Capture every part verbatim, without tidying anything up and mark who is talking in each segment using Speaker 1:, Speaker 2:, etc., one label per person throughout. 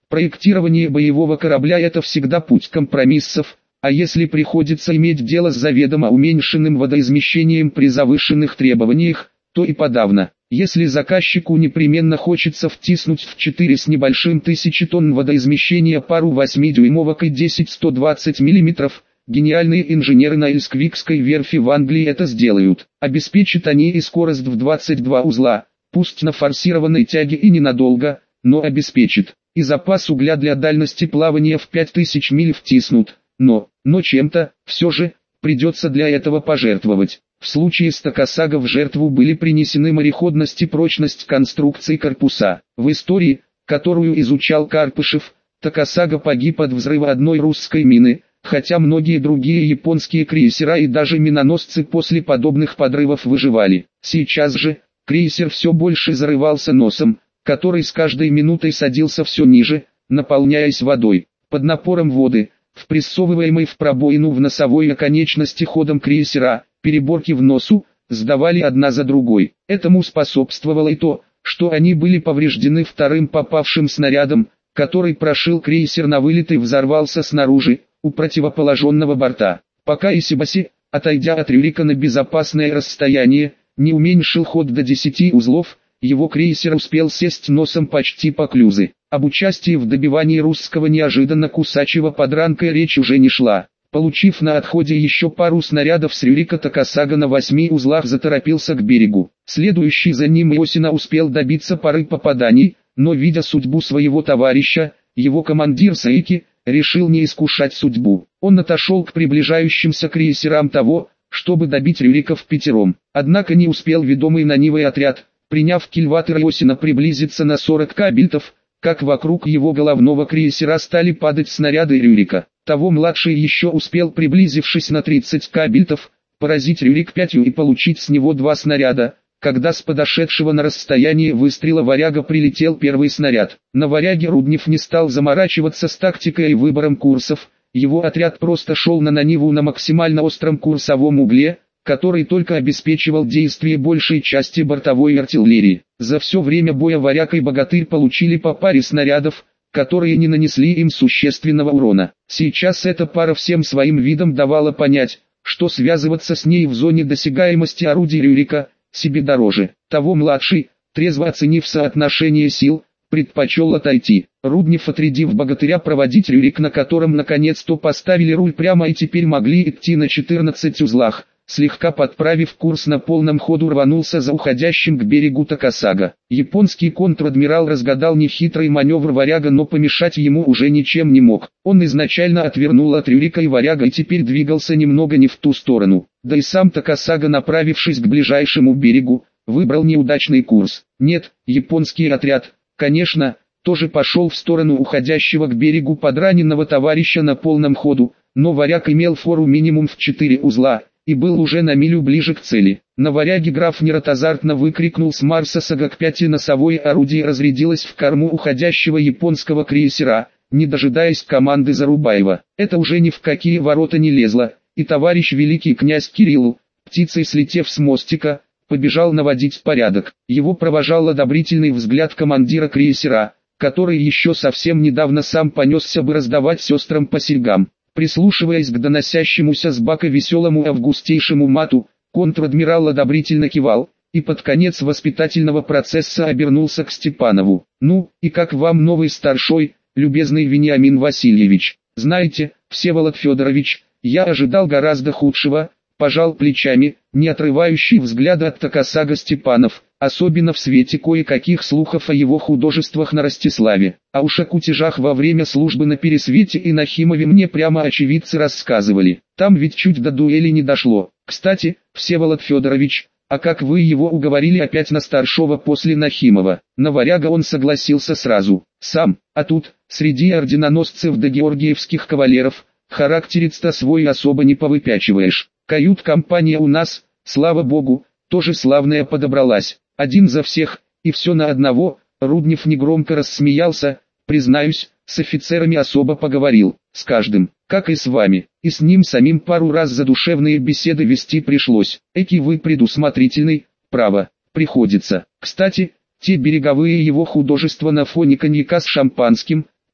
Speaker 1: Проектирование боевого корабля – это всегда путь компромиссов, а если приходится иметь дело с заведомо уменьшенным водоизмещением при завышенных требованиях, то и подавно. Если заказчику непременно хочется втиснуть в четыре с небольшим тысячи тонн водоизмещения пару восьмидюймовок и десять сто двадцать миллиметров, гениальные инженеры на Эльсквикской верфи в Англии это сделают. Обеспечат они и скорость в двадцать два узла, пусть на форсированной тяге и ненадолго, но обеспечит. И запас угля для дальности плавания в пять тысяч миль втиснут. Но, но чем-то, все же, придется для этого пожертвовать. В случае с Такасаго в жертву были принесены мореходность и прочность конструкции корпуса. В истории, которую изучал Карпышев, Такасаго погиб от взрыва одной русской мины, хотя многие другие японские крейсера и даже миноносцы после подобных подрывов выживали. Сейчас же, крейсер все больше зарывался носом, который с каждой минутой садился все ниже, наполняясь водой. Под напором воды, впрессовываемой в пробоину в носовой оконечности ходом крейсера, переборки в носу сдавали одна за другой. Этому способствовало и то, что они были повреждены вторым попавшим снарядом, который прошил крейсер на вылет и взорвался снаружи, у противоположенного борта. Пока Исибаси, отойдя от Рюрика на безопасное расстояние, не уменьшил ход до десяти узлов, его крейсер успел сесть носом почти по клюзы. Об участии в добивании русского неожиданно кусачего подранка речь уже не шла. Получив на отходе еще пару снарядов с Рюрика, Такасаго на восьми узлах заторопился к берегу. Следующий за ним Иосина успел добиться пары попаданий, но видя судьбу своего товарища, его командир Саики решил не искушать судьбу. Он отошел к приближающимся крейсерам того, чтобы добить Рюрика впятером. Однако не успел ведомый на Нивой отряд, приняв кильватер Иосина, приблизиться на сорок кабельтов, как вокруг его головного крейсера стали падать снаряды Рюрика. Того младший еще успел, приблизившись на тридцать кабельтов, поразить Рюрик пятью и получить с него два снаряда, когда с подошедшего на расстояние выстрела варяга прилетел первый снаряд. На варяге Руднев не стал заморачиваться с тактикой и выбором курсов, его отряд просто шел на Наниву на максимально остром курсовом угле, который только обеспечивал действие большей части бортовой артиллерии. За все время боя варяг и богатырь получили по паре снарядов, которые не нанесли им существенного урона. Сейчас эта пара всем своим видом давала понять, что связываться с ней в зоне досягаемости орудий Рюрика себе дороже. Того младший, трезво оценив соотношение сил, предпочел отойти. Руднев, отрядив богатыря проводить Рюрик, на котором наконец-то поставили руль прямо и теперь могли идти на четырнадцати узлах, слегка подправив курс, на полном ходу рванулся за уходящим к берегу Такасаго. Японский контр-адмирал разгадал нехитрый маневр варяга, но помешать ему уже ничем не мог. Он изначально отвернул от Рюрика и варяга и теперь двигался немного не в ту сторону. Да и сам Такасаго, направившись к ближайшему берегу, выбрал неудачный курс. Нет, японский отряд, конечно, тоже пошел в сторону уходящего к берегу подраненного товарища на полном ходу, но варяг имел фору минимум в четыре узла и был уже на милю ближе к цели. На варяге граф Нерат азартно выкрикнул с Марса Сагак пять, и носовое орудие разрядилось в корму уходящего японского крейсера, не дожидаясь команды Зарубаева. Это уже ни в какие ворота не лезло, и товарищ великий князь Кириллу, птицей слетев с мостика, побежал наводить порядок. Его провожал одобрительный взгляд командира крейсера, который еще совсем недавно сам понесся бы раздавать сестрам по серьгам. Прислушиваясь к доносящемуся с бака веселому августейшему мату, контр-адмирал одобрительно кивал, и под конец воспитательного процесса обернулся к Степанову. «Ну, и как вам новый старшой, любезный Вениамин Васильевич? Знаете, Всеволод Федорович, я ожидал гораздо худшего», — пожал плечами, не отрывающий взгляда от Такасаго Степанов, особенно в свете кое-каких слухов о его художествах на Ростиславе. А уж о кутежах во время службы на Пересвете и Нахимове мне прямо очевидцы рассказывали. Там ведь чуть до дуэли не дошло. Кстати, Всеволод Федорович, а как вы его уговорили опять на старшего после Нахимова? На варяга он согласился сразу, сам, а тут, среди орденоносцев да георгиевских кавалеров, характерец-то свой особо не повыпячиваешь. Кают-компания у нас, слава богу, тоже славная подобралась. Один за всех, и все на одного. Руднев негромко рассмеялся. Признаюсь, с офицерами особо поговорил, с каждым, как и с вами, и с ним самим пару раз задушевные беседы вести пришлось. Эки вы предусмотрительный, право, приходится. Кстати, те береговые его художества на фоне коньяка с шампанским,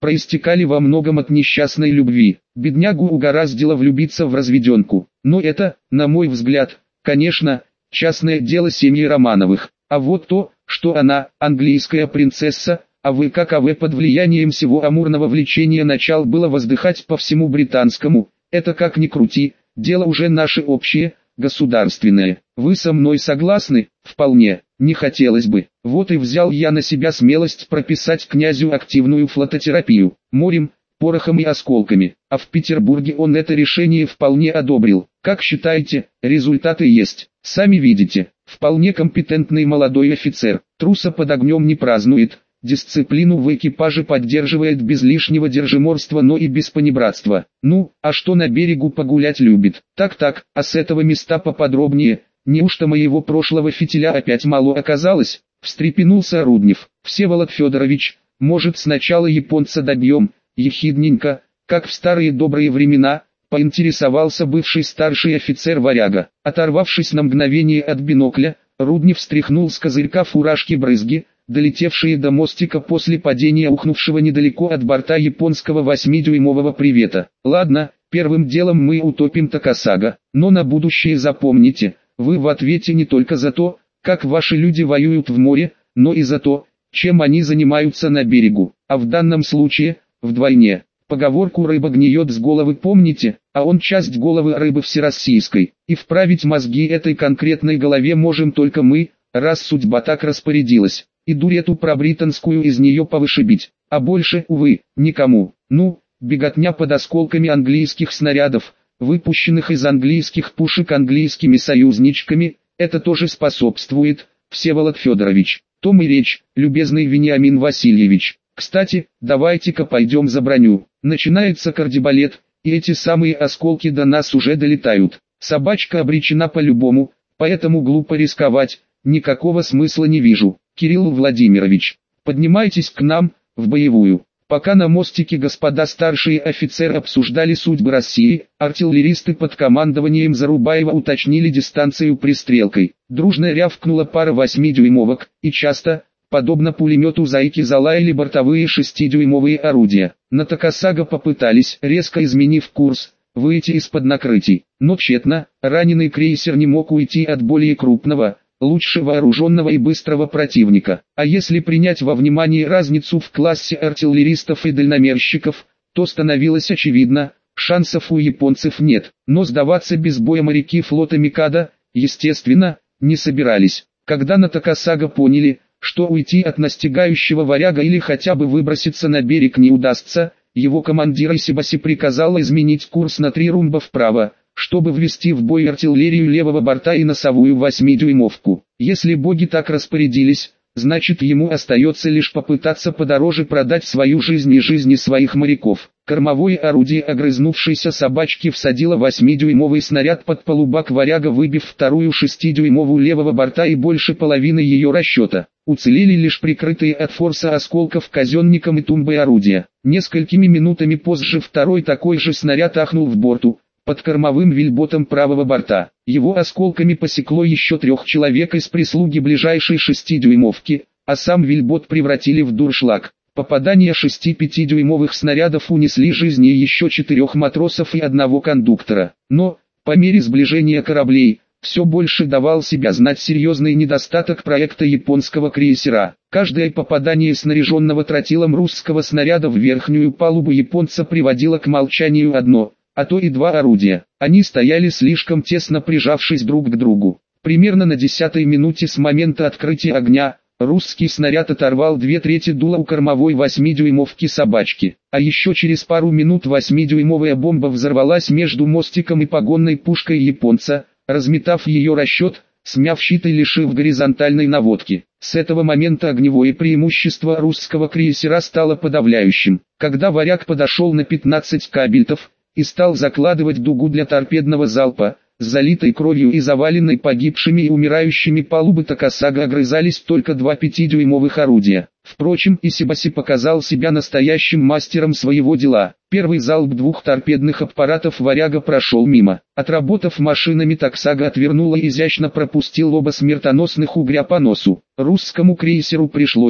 Speaker 1: проистекали во многом от несчастной любви. Беднягу угораздило влюбиться в разведенку. Но это, на мой взгляд, конечно, частное дело семьи Романовых. А вот то, что она, английская принцесса, а вы как а вы под влиянием всего амурного влечения начал было воздыхать по всему британскому, это как ни крути, дело уже наше общее, государственное. Вы со мной согласны? Вполне, не хотелось бы. Вот и взял я на себя смелость прописать князю активную флототерапию, морем, порохом и осколками, а в Петербурге он это решение вполне одобрил. Как считаете, результаты есть, сами видите, вполне компетентный молодой офицер, труса под огнем не празднует, дисциплину в экипаже поддерживает без лишнего держиморства, но и без понебратства. Ну, а что на берегу погулять любит? Так-так, а с этого места поподробнее, неужто моего прошлого фитиля опять мало оказалось? Встрепенулся Руднев. Всеволод Федорович, может сначала японца добьем? Ехидненько, как в старые добрые времена, поинтересовался бывший старший офицер Варяга. Оторвавшись на мгновение от бинокля, Руднев стряхнул с козырька фуражки брызги, долетевшие до мостика после падения ухнувшего недалеко от борта японского восьмидюймового привета. Ладно, первым делом мы утопим Такасага, но на будущее запомните, вы в ответе не только за то, как ваши люди воюют в море, но и за то, чем они занимаются на берегу, а в данном случае, вдвойне. Поговорку «рыба гниет с головы» помните, а он часть головы рыбы всероссийской, и вправить мозги этой конкретной голове можем только мы, раз судьба так распорядилась, и дурь эту пробританскую из нее повышибить, а больше, увы, никому. Ну, беготня под осколками английских снарядов, выпущенных из английских пушек английскими союзничками, это тоже способствует, Всеволод Федорович. Том и речь, любезный Вениамин Васильевич. Кстати, давайте-ка пойдем за броню. Начинается кардебалет, и эти самые осколки до нас уже долетают. Собачка обречена по-любому, поэтому глупо рисковать, никакого смысла не вижу. Кирилл Владимирович, поднимайтесь к нам, в боевую. Пока на мостике господа старшие офицеры обсуждали судьбы России, артиллеристы под командованием Зарубаева уточнили дистанцию пристрелкой. Дружно рявкнула пара восьмидюймовок, и часто, подобно пулемету «Зайки», залаяли бортовые шестидюймовые орудия. На Такасага попытались, резко изменив курс, выйти из-под накрытий, но тщетно. Раненый крейсер не мог уйти от более крупного, лучше вооруженного и быстрого противника. А если принять во внимание разницу в классе артиллеристов и дальномерщиков, то становилось очевидно, шансов у японцев нет. Но сдаваться без боя моряки флота Микадо, естественно, не собирались. Когда на Такасага поняли, что уйти от настигающего варяга или хотя бы выброситься на берег не удастся, его командир Исибаси приказал изменить курс на три румба вправо, чтобы ввести в бой артиллерию левого борта и носовую восьмидюймовку. Если боги так распорядились, значит ему остается лишь попытаться подороже продать свою жизнь и жизни своих моряков. Кормовое орудие огрызнувшейся собачки всадило восьмидюймовый снаряд под полубак варяга, выбив вторую шестидюймовую левого борта и больше половины ее расчета. Уцелели лишь прикрытые от форса осколков казенником и тумбой орудия. Несколькими минутами позже второй такой же снаряд ахнул в борту, под кормовым вельботом правого борта. Его осколками посекло еще трех человек из прислуги ближайшей шестидюймовки, а сам вельбот превратили в дуршлаг. Попадания шести пятидюймовых снарядов унесли жизни еще четырех матросов и одного кондуктора. Но, по мере сближения кораблей, все больше давал себя знать серьезный недостаток проекта японского крейсера. Каждое попадание снаряженного тротилом русского снаряда в верхнюю палубу японца приводило к молчанию одно, а то и два орудия. Они стояли слишком тесно, прижавшись друг к другу. Примерно на десятой минуте с момента открытия огня, русский снаряд оторвал две трети дула у кормовой восьмидюймовки собачки. А еще через пару минут восьмидюймовая бомба взорвалась между мостиком и погонной пушкой японца, разметав ее расчет, смяв щит и лишив горизонтальной наводки. С этого момента огневое преимущество русского крейсера стало подавляющим. Когда варяг подошел на пятнадцать кабельтов и стал закладывать дугу для торпедного залпа, с залитой кровью и заваленной погибшими и умирающими палубы Такасага огрызались только два пятидюймовых орудия. Впрочем, Исибаси показал себя настоящим мастером своего дела. Первый залп двух торпедных аппаратов варяга прошел мимо. Отработав машинами, Такасага отвернула и изящно пропустил оба смертоносных угря по носу. Русскому крейсеру пришлось,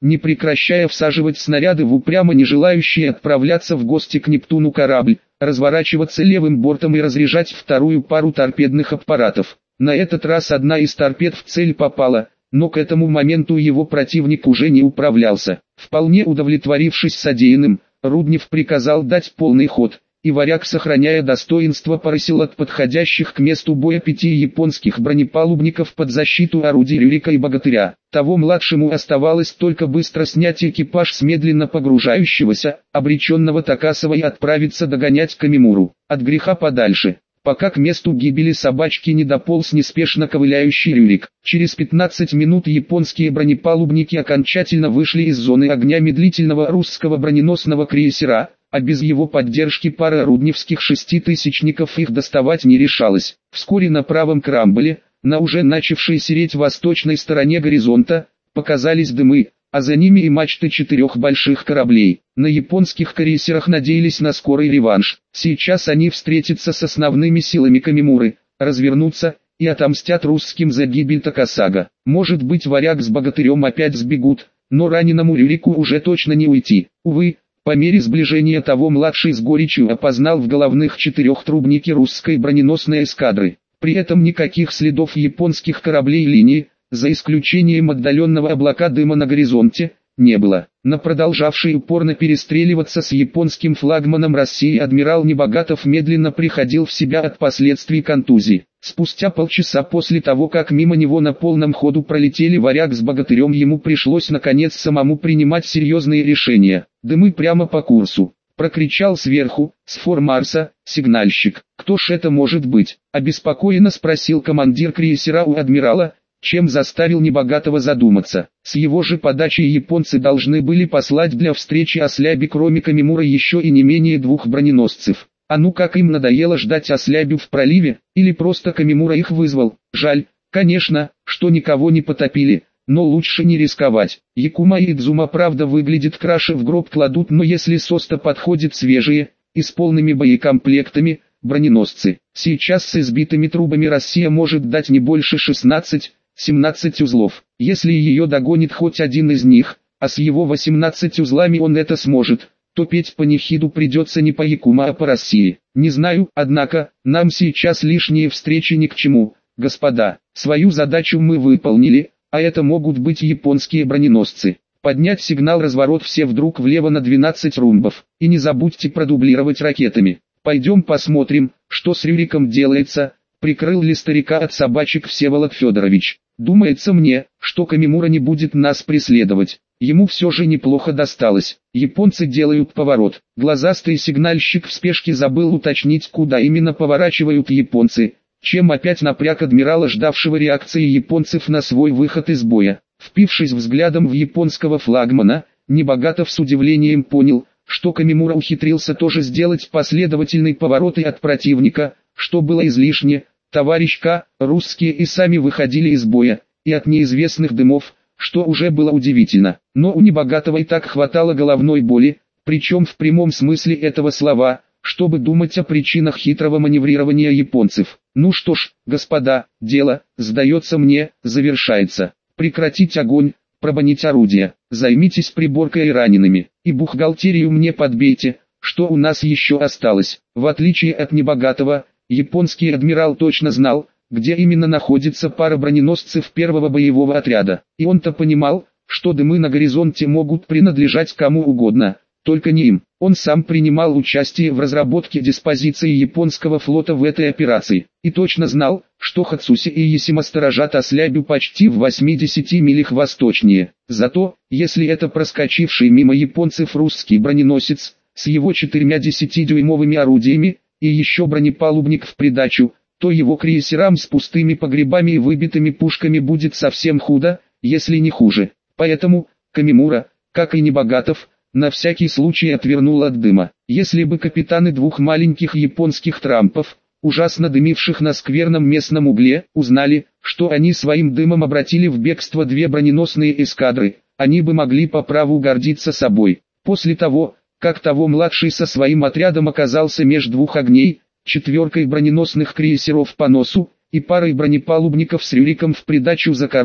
Speaker 1: не прекращая всаживать снаряды в упрямо не желающий отправляться в гости к Нептуну корабль, разворачиваться левым бортом и разряжать вторую пару торпедных аппаратов. На этот раз одна из торпед в цель попала, но к этому моменту его противник уже не управлялся. Вполне удовлетворившись содеянным, Руднев приказал дать полный ход, и Варяг, сохраняя достоинство, порысил от подходящих к месту боя пяти японских бронепалубников под защиту орудий Рюрика и Богатыря. Того младшему оставалось только быстро снять экипаж с медленно погружающегося, обреченного Такасова и отправиться догонять Камимуру, от греха подальше, пока к месту гибели собачки не дополз неспешно ковыляющий Рюрик. Через пятнадцать минут японские бронепалубники окончательно вышли из зоны огня медлительного русского броненосного крейсера, а без его поддержки пара рудневских шеститысячников их доставать не решалась. Вскоре на правом крамболе, на уже начавшей сереть восточной стороне горизонта, показались дымы, а за ними и мачты четырех больших кораблей. На японских крейсерах надеялись на скорый реванш. Сейчас они встретятся с основными силами Камимуры, развернутся и отомстят русским за гибель Такасага. Может быть, Варяг с Богатырем опять сбегут, но раненому Рюрику уже точно не уйти. Увы, по мере сближения того младший с горечью опознал в головных четырех трубники русской броненосной эскадры. При этом никаких следов японских кораблей линии, за исключением отдаленного облака дыма на горизонте, не было. На продолжавший упорно перестреливаться с японским флагманом России адмирал Небогатов медленно приходил в себя от последствий контузии. Спустя полчаса после того, как мимо него на полном ходу пролетели Варяг с Богатырем, ему пришлось наконец самому принимать серьезные решения. «Дымы прямо по курсу!» — прокричал сверху, с фор-Марса, сигнальщик. «Кто ж это может быть?» — обеспокоенно спросил командир крейсера у адмирала, чем заставил Небогатого задуматься. С его же подачи японцы должны были послать для встречи Ослябе кроме Камимура еще и не менее двух броненосцев. А ну как им надоело ждать Ослябю в проливе, или просто Камимура их вызвал. Жаль, конечно, что никого не потопили, но лучше не рисковать. Якума и Идзума правда выглядит краше в гроб кладут, но если с Оста подходят свежие, и с полными боекомплектами, броненосцы. Сейчас с избитыми трубами Россия может дать не больше шестнадцати-семнадцати узлов. Если ее догонит хоть один из них, а с его восемнадцатью узлами он это сможет, то петь панихиду придется не по Якума, а по России. Не знаю, однако, нам сейчас лишние встречи ни к чему, господа. Свою задачу мы выполнили, а это могут быть японские броненосцы. Поднять сигнал разворот все вдруг влево на двенадцать румбов. И не забудьте продублировать ракетами. Пойдем посмотрим, что с Рюриком делается, прикрыл ли старика от собачек Всеволод Федорович. Думается мне, что Камимура не будет нас преследовать. Ему все же неплохо досталось. Японцы делают поворот. Глазастый сигнальщик в спешке забыл уточнить, куда именно поворачивают японцы, чем опять напряг адмирала, ждавшего реакции японцев на свой выход из боя. Впившись взглядом в японского флагмана, Небогатов с удивлением понял, что Камимура ухитрился тоже сделать последовательный поворот и от противника, что было излишне. Товарищ К, русские и сами выходили из боя, и от неизвестных дымов, что уже было удивительно. Но у Небогатого и так хватало головной боли, причем в прямом смысле этого слова, чтобы думать о причинах хитрого маневрирования японцев. Ну что ж, господа, дело, сдается мне, завершается. Прекратить огонь, пробанить орудия, займитесь приборкой и ранеными, и бухгалтерию мне подбейте, что у нас еще осталось. В отличие от Небогатого, японский адмирал точно знал, где именно находится пара броненосцев первого боевого отряда. И он-то понимал, что дымы на горизонте могут принадлежать кому угодно, только не им. Он сам принимал участие в разработке диспозиции японского флота в этой операции, и точно знал, что Хацуси и Ясима сторожат Ослябю почти в восьмидесяти милях восточнее. Зато, если это проскочивший мимо японцев русский броненосец, с его четырьмя десятидюймовыми орудиями, и еще бронепалубник в придачу, то его крейсерам с пустыми погребами и выбитыми пушками будет совсем худо, если не хуже. Поэтому, Камимура, как и Небогатов, на всякий случай отвернул от дыма. Если бы капитаны двух маленьких японских трампов, ужасно дымивших на скверном местном угле, узнали, что они своим дымом обратили в бегство две броненосные эскадры, они бы могли по праву гордиться собой. После того, как того младший со своим отрядом оказался меж двух огней, четверкой броненосных крейсеров по носу, и парой бронепалубников с Рюриком в придачу за кормой,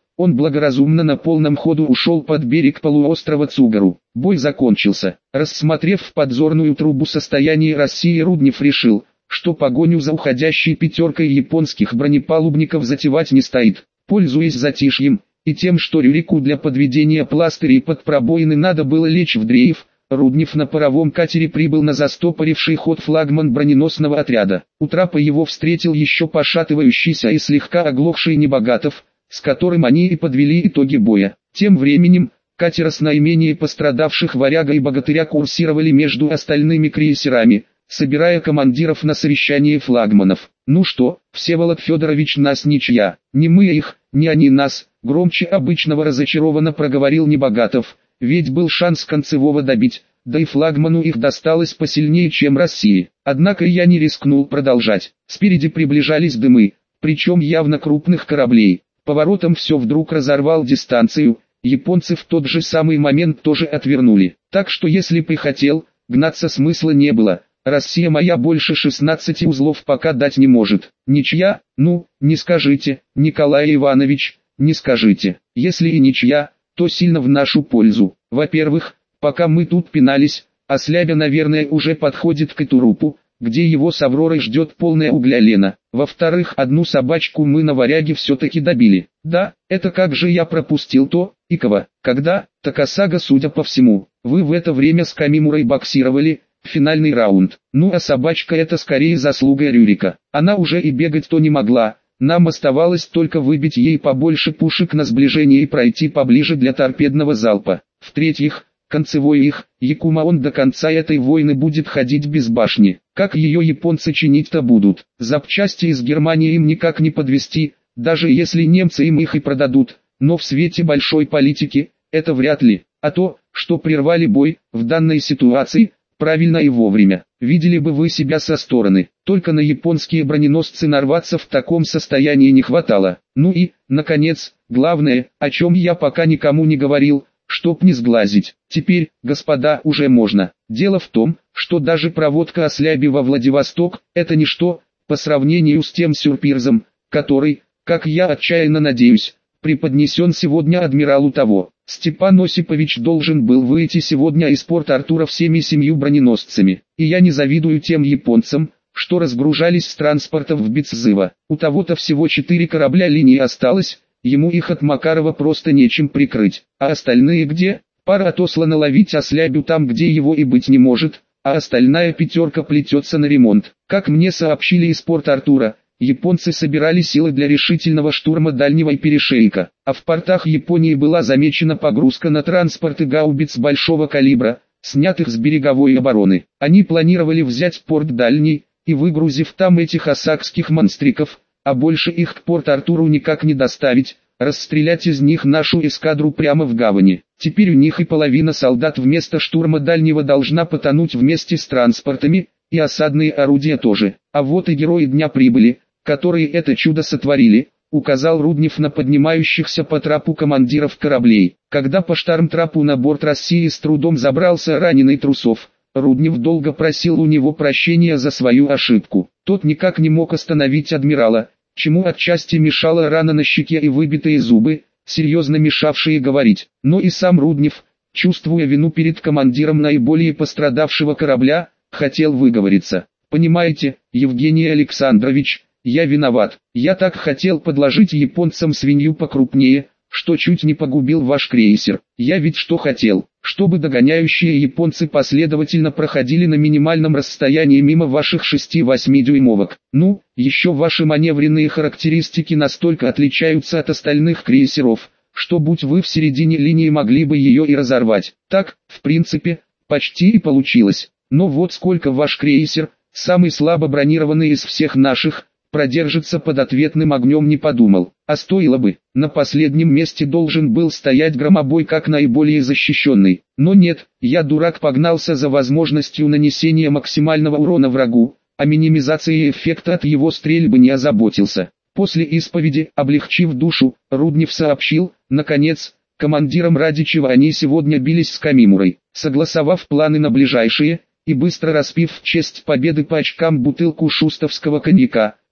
Speaker 1: он благоразумно на полном ходу ушел под берег полуострова Цугару. Бой закончился. Рассмотрев в подзорную трубу состояние России, Руднев решил, что погоню за уходящей пятеркой японских бронепалубников затевать не стоит. Пользуясь затишьем и тем, что Рюрику для подведения пластырей под пробоины надо было лечь в дрейф, Руднев на паровом катере прибыл на застопоривший ход флагман броненосного отряда. У трапа его встретил еще пошатывающийся и слегка оглохший Небогатов, с которым они и подвели итоги боя. Тем временем, катера с наименее пострадавших Варяга и Богатыря курсировали между остальными крейсерами, собирая командиров на совещание флагманов. «Ну что, Всеволод Федорович, нас ничья, не мы их, не они нас», громче обычного разочарованно проговорил Небогатов, ведь был шанс концевого добить, да и флагману их досталось посильнее, чем России. Однако я не рискнул продолжать. Спереди приближались дымы, причем явно крупных кораблей. Поворотом все вдруг разорвал дистанцию, японцы в тот же самый момент тоже отвернули. Так что если бы хотел, гнаться смысла не было. Россия моя больше шестнадцати узлов пока дать не может. Ничья? Ну, не скажите, Николай Иванович, не скажите. Если и ничья, то сильно в нашу пользу. Во-первых, пока мы тут пинались, Ослябя, наверное, уже подходит к Итурупу, где его с Авророй ждет полная угля лена. Во-вторых, одну собачку мы на Варяге все-таки добили. Да, это как же я пропустил то, и кого, когда, Такасага, судя по всему, вы в это время с Камимурой боксировали, финальный раунд. Ну а собачка — это скорее заслуга Рюрика. Она уже и бегать-то не могла. Нам оставалось только выбить ей побольше пушек на сближение и пройти поближе для торпедного залпа. В-третьих, концевой их, Якума, он до конца этой войны будет ходить без башни. Как ее японцы чинить-то будут? Запчасти из Германии им никак не подвести, даже если немцы им их и продадут. Но в свете большой политики, это вряд ли. А то, что прервали бой, в данной ситуации, правильно и вовремя. Видели бы вы себя со стороны. Только на японские броненосцы нарваться в таком состоянии не хватало. Ну и, наконец, главное, о чем я пока никому не говорил, чтоб не сглазить. Теперь, господа, уже можно. Дело в том, что даже проводка Ослябя во Владивосток – это ничто, по сравнению с тем сюрпризом, который, как я отчаянно надеюсь, преподнесен сегодня адмиралу того. Степан Осипович должен был выйти сегодня из Порт-Артура всеми семью броненосцами, и я не завидую тем японцам, что разгружались с транспортов в Бицзыва. У того-то всего четыре корабля линии осталось, ему их от Макарова просто нечем прикрыть. А остальные где? Пара отослана ловить Ослябю там, где его и быть не может, а остальная пятерка плетется на ремонт. Как мне сообщили из Порт-Артура, японцы собирали силы для решительного штурма дальнего перешейка, а в портах Японии была замечена погрузка на транспорты гаубиц большого калибра, снятых с береговой обороны. Они планировали взять порт Дальний, и выгрузив там этих осакских монстриков, а больше их к Порт-Артуру никак не доставить, расстрелять из них нашу эскадру прямо в гавани. Теперь у них и половина солдат вместо штурма Дальнего должна потонуть вместе с транспортами, и осадные орудия тоже. А вот и герои дня прибыли, которые это чудо сотворили, указал Руднев на поднимающихся по трапу командиров кораблей. Когда по штормтрапу на борт России с трудом забрался раненый Трусов, Руднев долго просил у него прощения за свою ошибку. Тот никак не мог остановить адмирала, чему отчасти мешала рана на щеке и выбитые зубы, серьезно мешавшие говорить. Но и сам Руднев, чувствуя вину перед командиром наиболее пострадавшего корабля, хотел выговориться. «Понимаете, Евгений Александрович, я виноват. Я так хотел подложить японцам свинью покрупнее, что чуть не погубил ваш крейсер. Я ведь что хотел, чтобы догоняющие японцы последовательно проходили на минимальном расстоянии мимо ваших шести-восьми дюймовок. Ну, еще ваши маневренные характеристики настолько отличаются от остальных крейсеров, что будь вы в середине линии, могли бы ее и разорвать. Так, в принципе, почти и получилось. Но вот сколько ваш крейсер, самый слабо бронированный из всех наших, продержится под ответным огнем, не подумал. А стоило бы, на последнем месте должен был стоять громобой как наиболее защищенный. Но нет, я дурак погнался за возможностью нанесения максимального урона врагу, а минимизацией эффекта от его стрельбы не озаботился. После исповеди, облегчив душу, Руднев сообщил, наконец, командирам, ради чего они сегодня бились с Камимурой. Согласовав планы на ближайшие, и быстро распив в честь победы по очкам бутылку шустовского коньяка,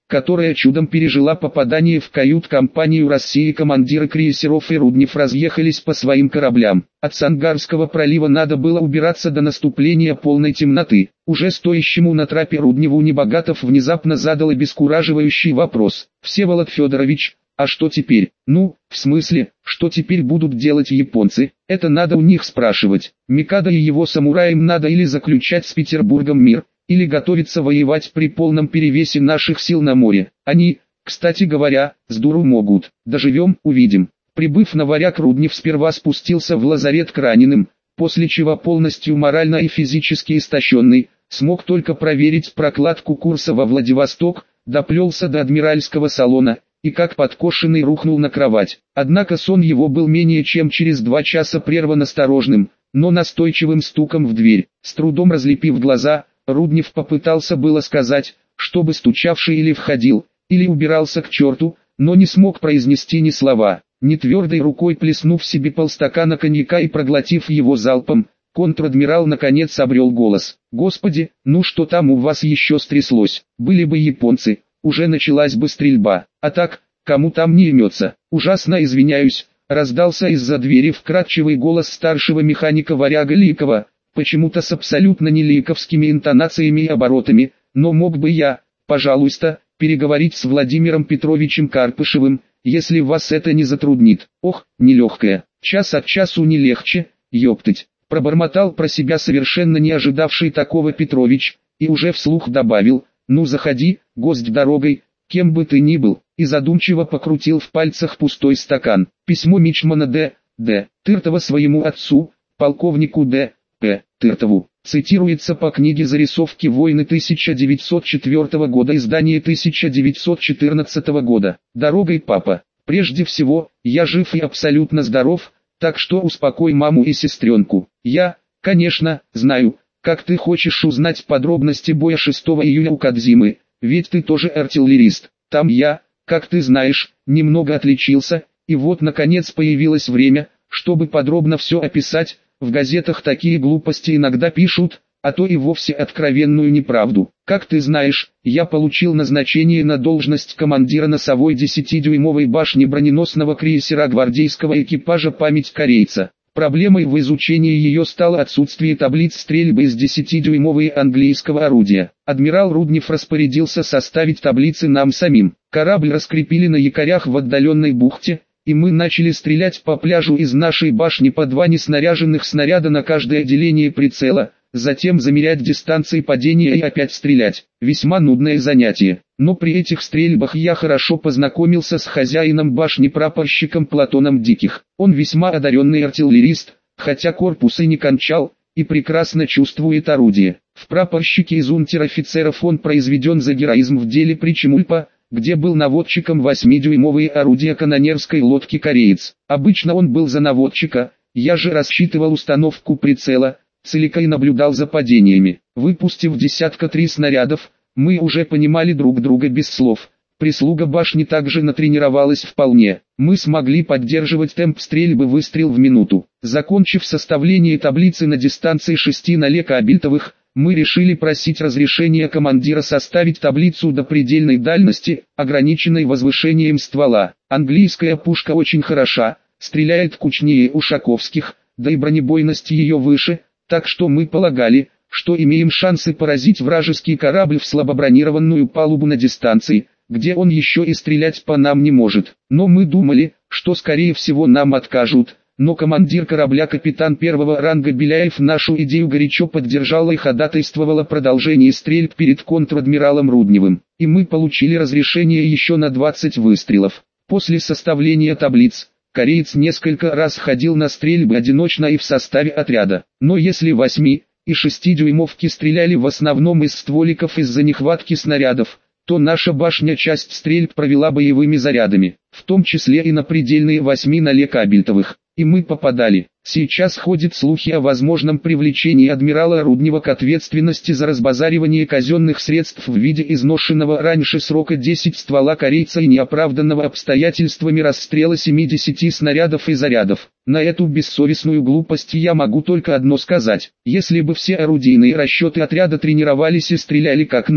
Speaker 1: которая чудом пережила попадание в кают-компанию России. Командиры крейсеров и Руднев разъехались по своим кораблям. От Сангарского пролива надо было убираться до наступления полной темноты. Уже стоящему на трапе Рудневу Небогатов внезапно задал обескураживающий вопрос. «Всеволод Федорович, а что теперь?» «Ну, в смысле, что теперь будут делать японцы? Это надо у них спрашивать. Микадо и его самураям надо или заключать с Петербургом мир, или готовиться воевать при полном перевесе наших сил на море. Они, кстати говоря, с дуру могут. Доживем, увидим». Прибыв на Варяг, Руднев сперва спустился в лазарет к раненым, после чего полностью морально и физически истощенный, смог только проверить прокладку курса во Владивосток, доплелся до адмиральского салона, и как подкошенный рухнул на кровать. Однако сон его был менее чем через два часа прерван осторожным, но настойчивым стуком в дверь. С трудом разлепив глаза, Руднев попытался было сказать, чтобы стучавший или входил, или убирался к черту, но не смог произнести ни слова. Нетвердой рукой плеснув себе полстакана коньяка и проглотив его залпом, контр-адмирал наконец обрел голос. «Господи, ну что там у вас еще стряслось? Были бы японцы, уже началась бы стрельба, а так, кому там не имется? Ужасно извиняюсь», раздался из-за двери вкрадчивый голос старшего механика Варяга Ликова, почему-то с абсолютно не ликовскими интонациями и оборотами, «но мог бы я, пожалуйста, переговорить с Владимиром Петровичем Карпышевым, если вас это не затруднит». «Ох, нелегкое, час от часу не легче, ёптать», пробормотал про себя совершенно не ожидавший такого Петрович, и уже вслух добавил: «Ну заходи, гость дорогой, кем бы ты ни был», и задумчиво покрутил в пальцах пустой стакан. Письмо мичмана Д. Д. Тыртова своему отцу, полковнику Д. П. Тыртову. Цитируется по книге «Зарисовки войны» тысяча девятьсот четвёртого года, издание тысяча девятьсот четырнадцатого года. «Дорогой, папа. Прежде всего, я жив и абсолютно здоров, так что успокой маму и сестренку. Я, конечно, знаю, как ты хочешь узнать подробности боя шестого июля у Кадзимы, ведь ты тоже артиллерист. Там я, как ты знаешь, немного отличился, и вот наконец появилось время, чтобы подробно все описать. В газетах такие глупости иногда пишут, а то и вовсе откровенную неправду. Как ты знаешь, я получил назначение на должность командира носовой десятидюймовой башни броненосного крейсера гвардейского экипажа «Память корейца». Проблемой в изучении ее стало отсутствие таблиц стрельбы из десятидюймового английского орудия. Адмирал Руднев распорядился составить таблицы нам самим. Корабль раскрепили на якорях в отдаленной бухте, и мы начали стрелять по пляжу из нашей башни по два неснаряженных снаряда на каждое деление прицела, затем замерять дистанции падения и опять стрелять. Весьма нудное занятие. Но при этих стрельбах я хорошо познакомился с хозяином башни, прапорщиком Платоном Диких. Он весьма одаренный артиллерист, хотя корпус и не кончал, и прекрасно чувствует орудие. В прапорщике из унтер-офицеров он произведен за героизм в деле при Чемульпа, где был наводчиком восьмидюймовые орудия канонерской лодки «Кореец». Обычно он был за наводчика, я же рассчитывал установку прицела, целика и наблюдал за падениями. Выпустив десятка три снарядов, мы уже понимали друг друга без слов. Прислуга башни также натренировалась вполне. Мы смогли поддерживать темп стрельбы выстрел в минуту. Закончив составление таблицы на дистанции шести налекабельтовых, мы решили просить разрешения командира составить таблицу до предельной дальности, ограниченной возвышением ствола. Английская пушка очень хороша, стреляет кучнее ушаковских, да и бронебойность ее выше, так что мы полагали, что имеем шансы поразить вражеский корабль в слабобронированную палубу на дистанции, где он еще и стрелять по нам не может. Но мы думали, что скорее всего нам откажут. Но командир корабля, капитан первого ранга Беляев, нашу идею горячо поддержал и ходатайствовал о продолжении стрельб перед контр-адмиралом Рудневым. И мы получили разрешение еще на двадцать выстрелов. После составления таблиц, кореец несколько раз ходил на стрельбы одиночно и в составе отряда. Но если восьми и шестидюймовки стреляли в основном из стволиков из-за нехватки снарядов, то наша башня часть стрельб провела боевыми зарядами, в том числе и на предельные восьми налекабельтовых. И мы попадали. Сейчас ходят слухи о возможном привлечении адмирала Руднева к ответственности за разбазаривание казенных средств в виде изношенного раньше срока десять ствола корейца и неоправданного обстоятельствами расстрела семидесяти снарядов и зарядов. На эту бессовестную глупость я могу только одно сказать. Если бы все орудийные расчеты отряда тренировались и стреляли как наш,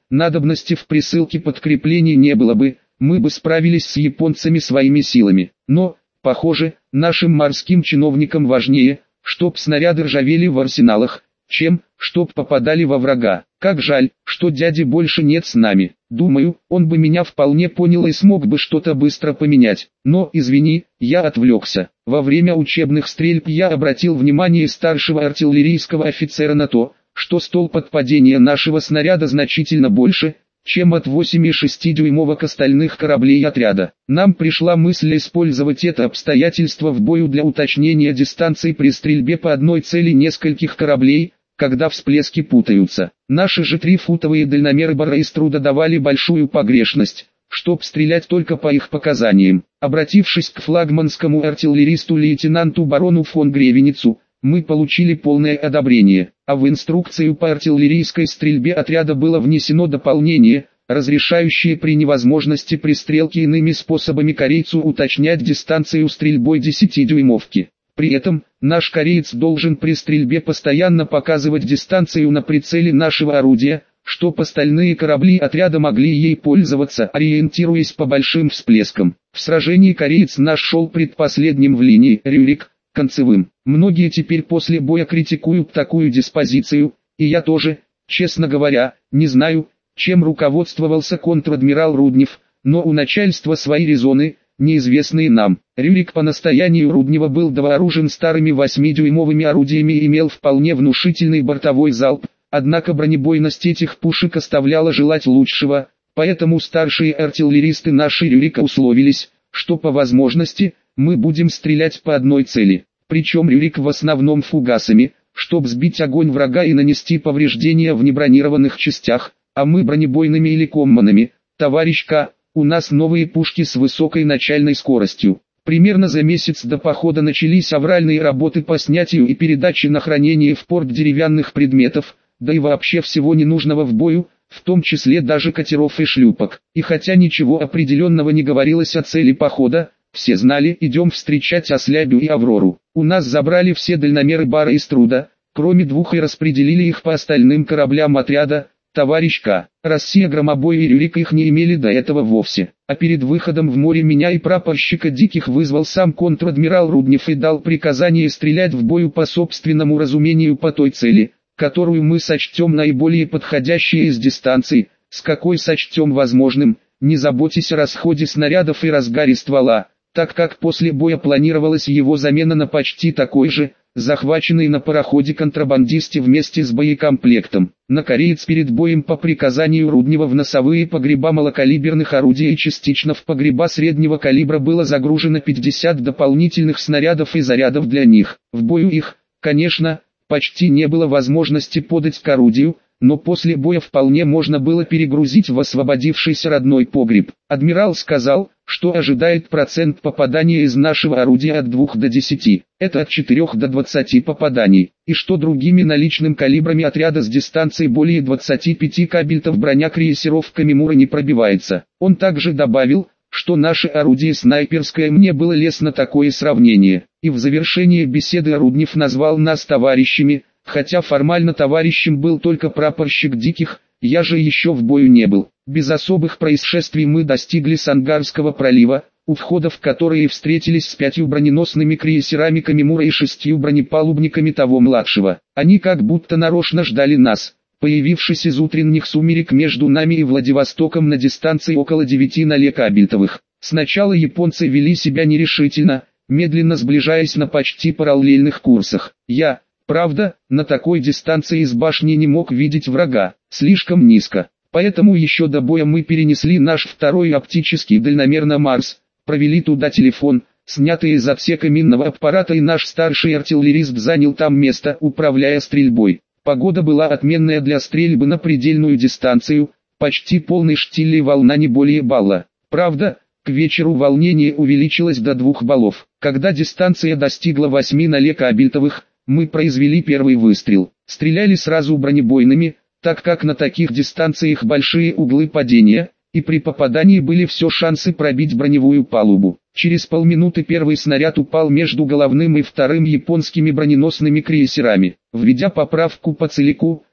Speaker 1: надобности в присылке подкреплений не было бы, мы бы справились с японцами своими силами. Но, похоже, нашим морским чиновникам важнее, чтоб снаряды ржавели в арсеналах, чем, чтоб попадали во врага. Как жаль, что дяди больше нет с нами. Думаю, он бы меня вполне понял и смог бы что-то быстро поменять. Но, извини, я отвлекся. Во время учебных стрельб я обратил внимание старшего артиллерийского офицера на то, что столб от падения нашего снаряда значительно больше, чем от восемь и шесть дюймовок остальных кораблей отряда. Нам пришла мысль использовать это обстоятельство в бою для уточнения дистанции при стрельбе по одной цели нескольких кораблей, когда всплески путаются. Наши же трифутовые дальномеры Барра-Иструда давали большую погрешность, чтоб стрелять только по их показаниям. Обратившись к флагманскому артиллеристу лейтенанту барону фон Гревеницу, мы получили полное одобрение, а в инструкцию по артиллерийской стрельбе отряда было внесено дополнение, разрешающее при невозможности пристрелки иными способами корейцу уточнять дистанцию стрельбой десятидюймовки. При этом, наш кореец должен при стрельбе постоянно показывать дистанцию на прицеле нашего орудия, чтоб остальные корабли отряда могли ей пользоваться, ориентируясь по большим всплескам. В сражении кореец наш шел предпоследним в линии, Рюрик, концевым. Многие теперь после боя критикуют такую диспозицию, и я тоже, честно говоря, не знаю, чем руководствовался контр-адмирал Руднев, но у начальства свои резоны, неизвестные нам. Рюрик по настоянию Руднева был довооружен старыми восьмидюймовыми орудиями и имел вполне внушительный бортовой залп, однако бронебойность этих пушек оставляла желать лучшего, поэтому старшие артиллеристы наши Рюрика условились, что по возможности, мы будем стрелять по одной цели, причем Рюрик в основном фугасами, чтобы сбить огонь врага и нанести повреждения в небронированных частях, а мы бронебойными или комманами. Товарищ К, у нас новые пушки с высокой начальной скоростью. Примерно за месяц до похода начались авральные работы по снятию и передаче на хранение в порт деревянных предметов, да и вообще всего ненужного в бою, в том числе даже катеров и шлюпок. И хотя ничего определенного не говорилось о цели похода, все знали, идем встречать Ослябю и Аврору. У нас забрали все дальномеры Барра-Иструда, кроме двух, и распределили их по остальным кораблям отряда. Товарищ К, Россия, Громобой и Рюрик их не имели до этого вовсе. А перед выходом в море меня и прапорщика Диких вызвал сам контр-адмирал Руднев и дал приказание стрелять в бою по собственному разумению по той цели, которую мы сочтем наиболее подходящей из дистанций, с какой сочтем возможным, не заботясь о расходе снарядов и разгаре ствола, так как после боя планировалась его замена на почти такой же, захваченный на пароходе контрабандисте вместе с боекомплектом. На кореец перед боем по приказанию Руднева в носовые погреба малокалиберных орудий и частично в погреба среднего калибра было загружено пятьдесят дополнительных снарядов и зарядов для них. В бою их, конечно, почти не было возможности подать к орудию, но после боя вполне можно было перегрузить в освободившийся родной погреб. Адмирал сказал, что ожидает процент попадания из нашего орудия от двух до десяти, это от четырёх до двадцати попаданий, и что другими наличным калибрами отряда с дистанции более двадцати пяти кабельтов броня крейсеров Камимура не пробивается. Он также добавил, что наше орудие снайперское, мне было лестно такое сравнение, и в завершении беседы Руднев назвал нас товарищами, хотя формально товарищем был только прапорщик Диких, я же еще в бою не был. Без особых происшествий мы достигли Сангарского пролива, у входа в который встретились с пятью броненосными крейсерами Камимура и шестью бронепалубниками того младшего. Они как будто нарочно ждали нас, появившись из утренних сумерек между нами и Владивостоком на дистанции около девяти нале кабельтовых. Сначала японцы вели себя нерешительно, медленно сближаясь на почти параллельных курсах. Я, правда, на такой дистанции из башни не мог видеть врага, слишком низко. Поэтому еще до боя мы перенесли наш второй оптический дальномер на Марс, провели туда телефон, снятый из отсека минного аппарата, и наш старший артиллерист занял там место, управляя стрельбой. Погода была отменная для стрельбы на предельную дистанцию, почти полный штиль и волна не более балла. Правда, к вечеру волнение увеличилось до двух баллов. Когда дистанция достигла восьми нале кабельтовых, мы произвели первый выстрел. Стреляли сразу бронебойными, так как на таких дистанциях большие углы падения, и при попадании были все шансы пробить броневую палубу. Через полминуты первый снаряд упал между головным и вторым японскими броненосными крейсерами. Введя поправку по целику,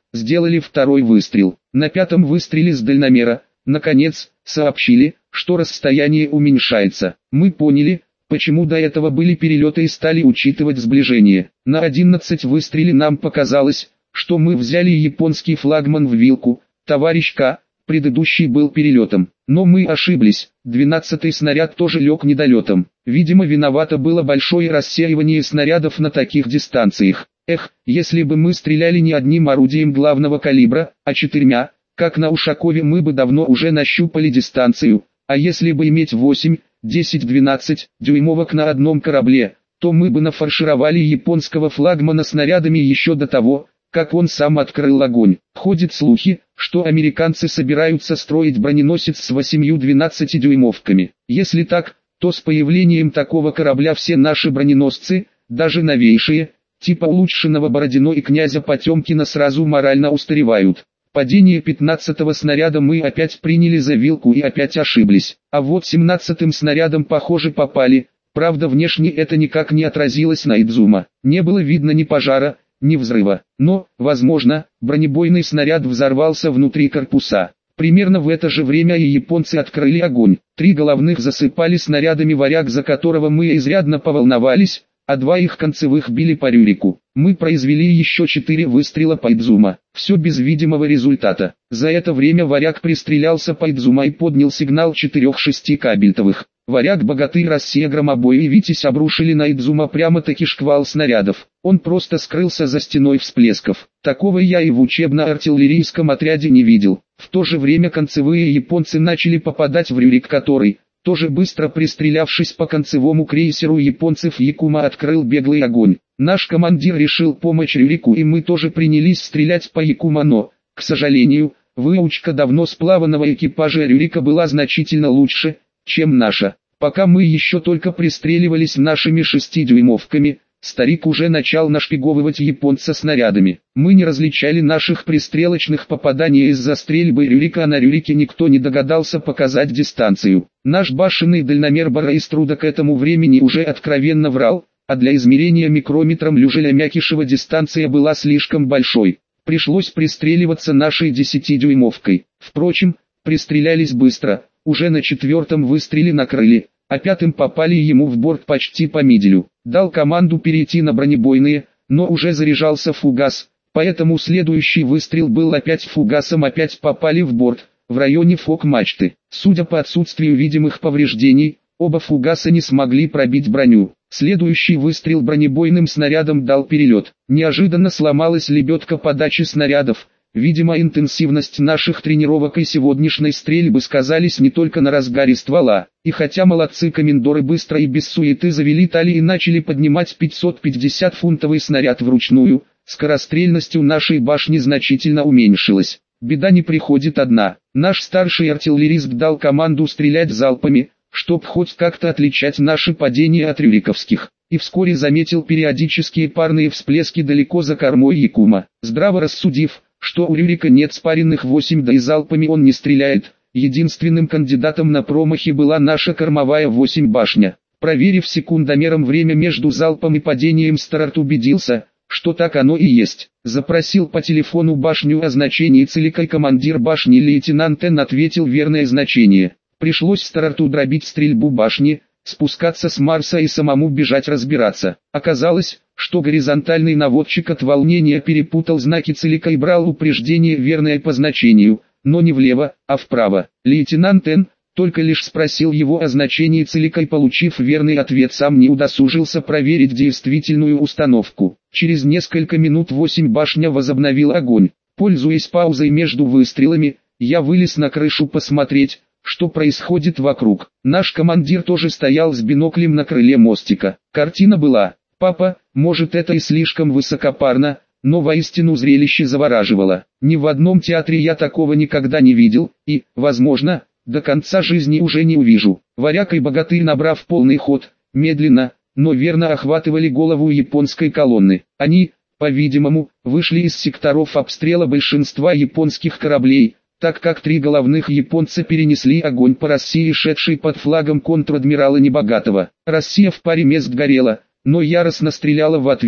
Speaker 1: сделали второй выстрел. На пятом выстреле с дальномера, наконец, сообщили, что расстояние уменьшается. Мы поняли, почему до этого были перелеты и стали учитывать сближение. На одиннадцатом выстреле нам показалось, что мы взяли японский флагман в вилку, товарищ К. Предыдущий был перелетом. Но мы ошиблись, двенадцатый снаряд тоже лег недолетом. Видимо, виновато было большое рассеивание снарядов на таких дистанциях. Эх, если бы мы стреляли не одним орудием главного калибра, а четырьмя, как на Ушакове, мы бы давно уже нащупали дистанцию. А если бы иметь восемь, десять, двенадцать дюймовок на одном корабле, то мы бы нафаршировали японского флагмана снарядами еще до того, как он сам открыл огонь. Ходят слухи, что американцы собираются строить броненосец с восемью двенадцатидюймовками. Если так, то с появлением такого корабля все наши броненосцы, даже новейшие, типа улучшенного Бородино и князя Потемкина, сразу морально устаревают. Падение пятнадцатого снаряда мы опять приняли за вилку и опять ошиблись. А вот семнадцатым снарядом, похоже, попали. Правда, внешне это никак не отразилось на Идзума. Не было видно ни пожара, ни взрыва. Но, возможно, бронебойный снаряд взорвался внутри корпуса. Примерно в это же время и японцы открыли огонь. Три головных засыпали снарядами «Варяг», за которого мы изрядно поволновались, а два их концевых били по Рюрику. Мы произвели еще четыре выстрела по Идзума. Все без видимого результата. За это время «Варяг» пристрелялся по Идзума и поднял сигнал четырех шести кабельтовых. «Варяг», «Богатырь», «Россия», «Громобой» и «Витязь» обрушили на Идзума прямо-таки шквал снарядов. Он просто скрылся за стеной всплесков. Такого я и в учебно-артиллерийском отряде не видел. В то же время концевые японцы начали попадать в Рюрик, который, тоже быстро пристрелявшись по концевому крейсеру японцев, Якума открыл беглый огонь. Наш командир решил помочь Рюрику, и мы тоже принялись стрелять по Якума, но, к сожалению, выучка давно сплаванного экипажа Рюрика была значительно лучше, чем наша. Пока мы еще только пристреливались нашими шестидюймовками, старик уже начал нашпиговывать японца снарядами. Мы не различали наших пристрелочных попаданий из-за стрельбы Рюрика, а на Рюрике никто не догадался показать дистанцию. Наш башенный дальномер Бараиструда к этому времени уже откровенно врал, а для измерения микрометром Люжеля Мякишева дистанция была слишком большой. Пришлось пристреливаться нашей десятидюймовкой. Впрочем, пристрелялись быстро. Уже на четвертом выстреле накрыли, а пятым попали ему в борт почти по миделю. Дал команду перейти на бронебойные, но уже заряжался фугас, поэтому следующий выстрел был опять фугасом, опять попали в борт, в районе фок-мачты. Судя по отсутствию видимых повреждений, оба фугаса не смогли пробить броню. Следующий выстрел бронебойным снарядом дал перелет. Неожиданно сломалась лебедка подачи снарядов. Видимо, интенсивность наших тренировок и сегодняшней стрельбы сказались не только на разгаре ствола. И хотя молодцы комендоры быстро и без суеты завели тали и начали поднимать пятьсот пятьдесят фунтовый снаряд вручную, скорострельность у нашей башни значительно уменьшилась. Беда не приходит одна. Наш старший артиллерист дал команду стрелять залпами, чтоб хоть как-то отличать наши падения от рюриковских. И вскоре заметил периодические парные всплески далеко за кормой Якума. Здраво рассудив, что у Рюрика нет спаренных восемь, да и залпами он не стреляет, единственным кандидатом на промахи была наша кормовая восемь башня. Проверив секундомером время между залпом и падением, Старарт убедился, что так оно и есть. Запросил по телефону башню о значении целика, и командир башни лейтенант Н ответил верное значение. Пришлось Старарту дробить стрельбу башни, спускаться с Марса и самому бежать разбираться. Оказалось, что горизонтальный наводчик от волнения перепутал знаки целика и брал упреждение верное по значению, но не влево, а вправо. Лейтенант Н только лишь спросил его о значении целика, и, получив верный ответ, сам не удосужился проверить действительную установку. Через несколько минут восемь башня возобновил огонь. Пользуясь паузой между выстрелами, я вылез на крышу посмотреть, что происходит вокруг. Наш командир тоже стоял с биноклем на крыле мостика. Картина была: «Папа, может, это и слишком высокопарно, но воистину зрелище завораживало. Ни в одном театре я такого никогда не видел, и, возможно, до конца жизни уже не увижу». «Варяг» и «Богатырь», набрав полный ход, медленно, но верно охватывали голову японской колонны. Они, по-видимому, вышли из секторов обстрела большинства японских кораблей, так как три головных японца перенесли огонь по России, шедшей под флагом контр-адмирала Небогатого. Россия в паре мест горела, но яростно стреляла в ответ.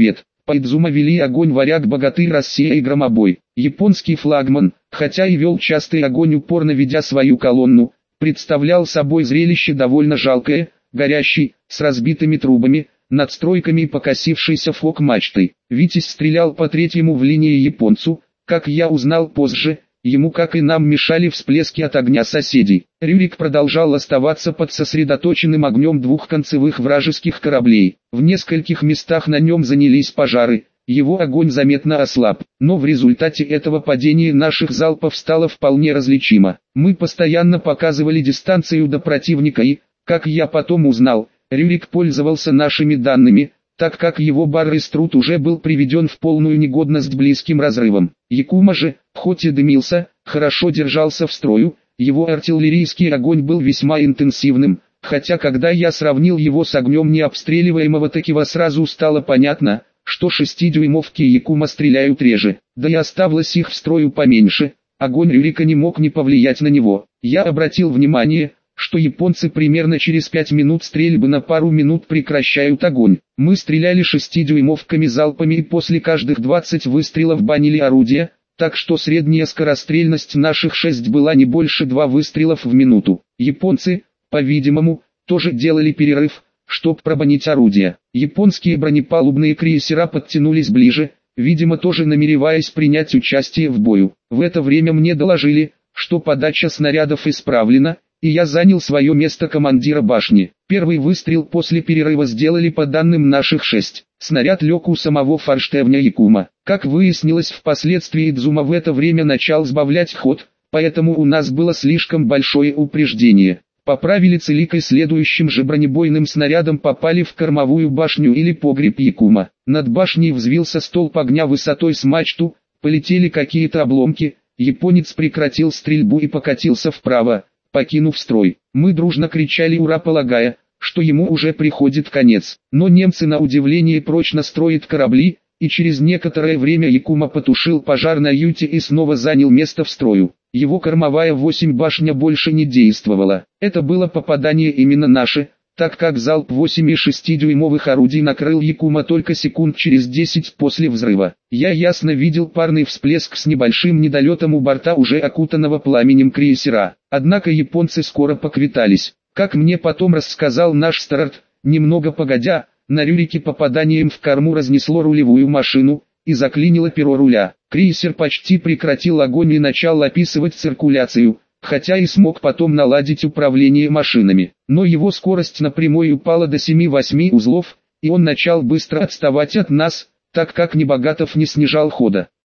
Speaker 1: По Идзума вели огонь варяг Богатырь Россия и Громобой. Японский флагман, хотя и вел частый огонь упорно ведя свою колонну, представлял собой зрелище довольно жалкое, горящий, с разбитыми трубами, надстройками и покосившейся фок-мачтой. Витязь стрелял по третьему в линии японцу, как я узнал позже, ему как и нам мешали всплески от огня соседей. Рюрик продолжал оставаться под сосредоточенным огнем двух концевых вражеских кораблей. В нескольких местах на нем занялись пожары, его огонь заметно ослаб, но в результате этого падение наших залпов стало вполне различимо. Мы постоянно показывали дистанцию до противника и, как я потом узнал, Рюрик пользовался нашими данными, так как его Барреструт уже был приведен в полную негодность близким разрывом. Якума же, хоть и дымился, хорошо держался в строю, его артиллерийский огонь был весьма интенсивным, хотя когда я сравнил его с огнем необстреливаемого Текива, сразу стало понятно, что шестидюймовки Якума стреляют реже, да и оставалось их в строю поменьше, огонь Рюрика не мог не повлиять на него. Я обратил внимание, что японцы примерно через пять минут стрельбы на пару минут прекращают огонь. Мы стреляли шестидюймовками залпами и после каждых двадцати выстрелов банили орудия, так что средняя скорострельность наших шесть была не больше двух выстрелов в минуту. Японцы, по-видимому, тоже делали перерыв, чтобы пробанить орудия. Японские бронепалубные крейсера подтянулись ближе, видимо тоже намереваясь принять участие в бою. В это время мне доложили, что подача снарядов исправлена, и я занял свое место командира башни. Первый выстрел после перерыва сделали по данным наших шесть. Снаряд лег у самого форштевня Якума. Как выяснилось впоследствии, Идзума в это время начал сбавлять ход, поэтому у нас было слишком большое упреждение. Поправили целикой, следующим же бронебойным снарядом попали в кормовую башню или погреб Якума. Над башней взвился столб огня высотой с мачту, полетели какие-то обломки, японец прекратил стрельбу и покатился вправо, покинув строй. Мы дружно кричали «Ура!», полагая, что ему уже приходит конец. Но немцы на удивление прочно строят корабли, и через некоторое время Якума потушил пожар на юте и снова занял место в строю. Его кормовая восемь башня больше не действовала. Это было попадание именно наше, так как залп восемь и шестидюймовых орудий накрыл Якума только секунд через десять после взрыва. Я ясно видел парный всплеск с небольшим недолетом у борта уже окутанного пламенем крейсера. Однако японцы скоро поквитались. Как мне потом рассказал наш Старард, немного погодя, на Рюрике попаданием в корму разнесло рулевую машину и заклинило перо руля. Крейсер почти прекратил огонь и начал описывать циркуляцию, хотя и смог потом наладить управление машинами. Но его скорость на прямой упала до семи-восьми узлов, и он начал быстро отставать от нас, так как Небогатов не снижал хода.